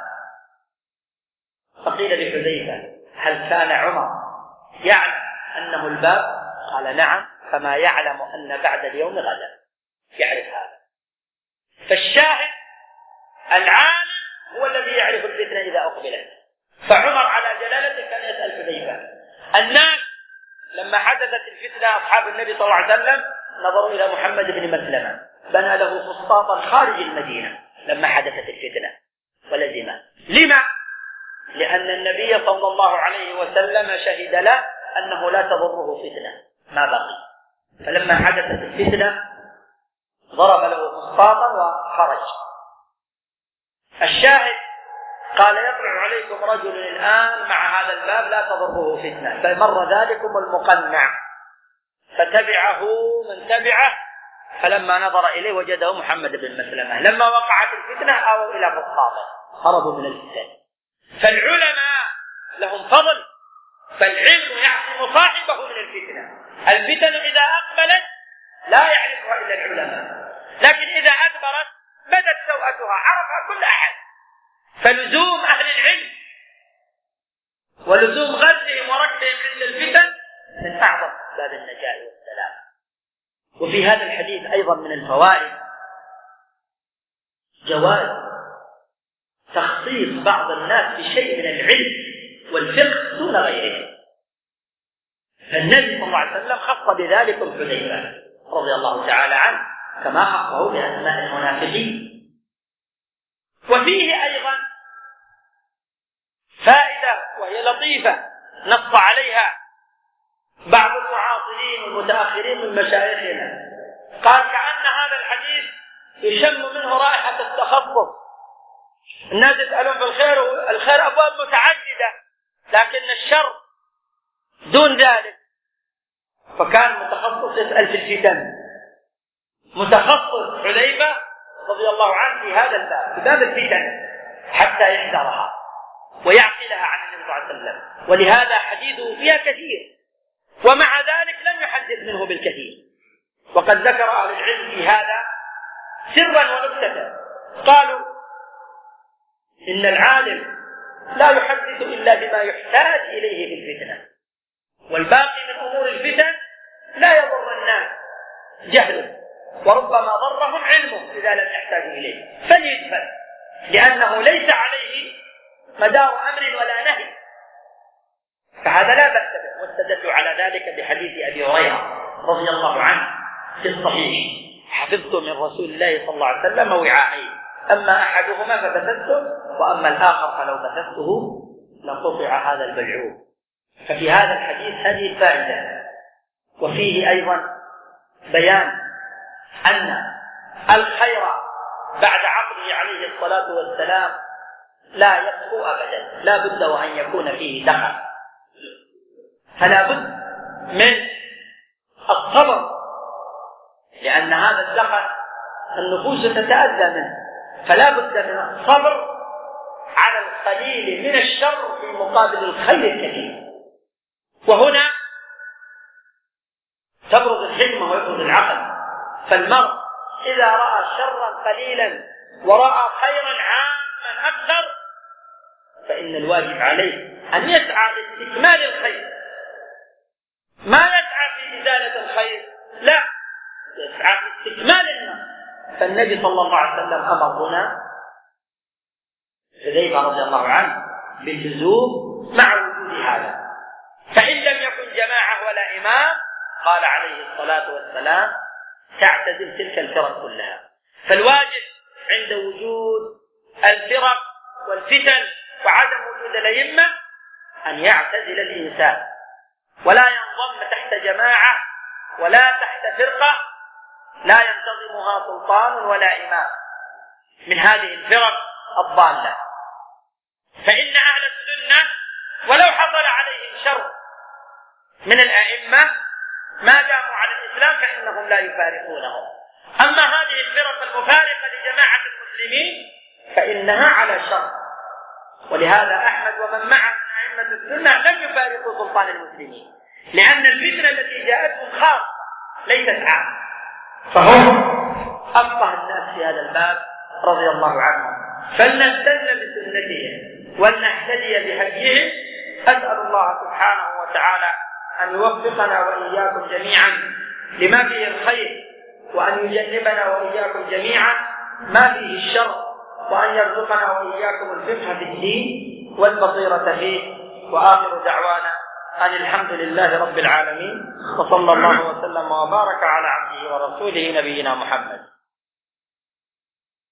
فقيل لحذيفة: هل كان عمر يعلم أنه الباب؟ قال: نعم، فما يعلم أن بعد اليوم غدا. يعرف هذا. فالشاهد العالم هو الذي يعرف الفتنة إذا أقبلت. فعمر على جلالته كان يسأل حذيفة. الناس لما حدثت الفتنة أصحاب النبي صلى الله عليه وسلم نظروا إلى محمد بن مسلمة، بنى له فسطاطا خارج المدينة لما حدثت الفتنة ولزمه. لما؟ لأن النبي صلى الله عليه وسلم شهد له أنه لا تضره فتنة ما بقي. فلما حدثت الفتنة ضرب له فسطاطا وخرج. الشاهد قال: يطلع عليكم رجل الآن مع هذا الباب لا تضره فتنة. فمر ذلكم المقنع فتبعه من تبعه، فلما نظر إليه وجده محمد بن مسلمة. لما وقعت الفتنة آووا إلى فسطاطه، هربوا من الفتن. فالعلماء لهم فضل، فالعلم يعصم صاحبه من الفتنة. الفتن إذا أقبلت لا يعرفها إلا العلماء، لكن إذا أدبرت بدت سوءتها عرفها كل أحد. فلزوم أهل العلم ولزوم غزهم وركبهم عند الفتن من أعظم أسباب النجاة والسلام. وفي هذا الحديث أيضا من الفوائد جواز تخصيص بعض الناس بشيء من العلم والفقه دون غيرهم. فالنبي صلى الله عليه وسلم خص بذلك حذيفة رضي الله تعالى عنه، كما حقه بأسماء المنافقين. وفيه أيضا فائدة وهي لطيفة نص عليها بعض المعاصرين والمتأخرين من مشايخنا، قال كأن هذا الحديث يشم منه رائحة التخصص. الناس يسألون في الخير، والخير أبواب متعددة لكن الشر دون ذلك. فكان متخصص يسأل في الفتن، متخصص حذيفة رضي الله عنه في هذا الباب، في باب الفتن، حتى يحذرها ويعقلها عن النبي صلى الله عليه وسلم. ولهذا حديثه فيها كثير، ومع ذلك لم يحدث منه بالكثير. وقد ذكر أهل العلم في هذا سرا ونكتة، قالوا إن العالم لا يحدث إلا بما يحتاج إليه في الفتنة، والباقي من أمور الفتن لا يضر الناس جهله، وربما ضرهم علمه إذا لم يحتاجوا إليه، فليدفن، لأنه ليس عليه مدار أمر ولا نهي، فهذا لا بأس به. واستدلوا على ذلك بحديث أبي هريرة رضي الله عنه في الصحيح: حفظت من رسول الله صلى الله عليه وسلم وعاءين، أما أحدهما فبثثته، وأما الآخر فلو بثثته لقطع هذا البلعوم. ففي هذا الحديث هذه الفائدة. وفيه أيضا بيان أن الخير بعد عقله عليه الصلاة والسلام لا يبقى أبدا، لا بد وأن يكون فيه دخل، فلا بد من الصبر، لأن هذا الدخل النفوس تتأذى منه، فلا بد من الصبر على القليل من الشر في مقابل الخير الكثير. وهنا تبرز الحكمة ويبرز العقل. فالمرء إذا رأى شرا قليلا ورأى خيرا عاما أكثر، فإن الواجب عليه أن يسعى لاستكمال الخير، ما يسعى في إزالة الخير، لا، يسعى في استكمال النصر. فالنبي صلى الله عليه وسلم أمر هنا حذيفة رضي الله عنه باللزوم مع وجود هذا. فإن لم يكن جماعة ولا إمام، قال عليه الصلاة والسلام: تعتزل تلك الفرق كلها. فالواجب عند وجود الفرق والفتن وعدم وجود الأئمة أن يعتزل الإنسان، ولا ينضم تحت جماعة ولا تحت فرقة لا ينتظمها سلطان ولا إمام من هذه الفرق الضالة. فإن أهل السنة ولو حصل عليهم شر من الأئمة ما داموا على الإسلام فإنهم لا يفارقونهم. أما هذه الفرق المفارقة لجماعة المسلمين فإنها على شر. ولهذا أحمد ومن معه من أئمة السنة لم يفارقوا سلطان المسلمين، لأن الفتنة التي جاءتهم خاصة ليست عامة، فهم أفقه الناس في هذا الباب رضي الله عنهم. فلنستن بسنتهم ولنهتدي بهديهم. أسأل الله سبحانه وتعالى أن يوفقنا وإياكم جميعا لما فيه الخير، وأن يجنبنا وإياكم جميعا ما فيه الشر، وأن يرزقنا وإياكم الفقه في الدين والبصيرة فيه. وآخر دعوانا أن الحمد لله رب العالمين، وصلى الله وسلم وبارك على عبده ورسوله نبينا محمد.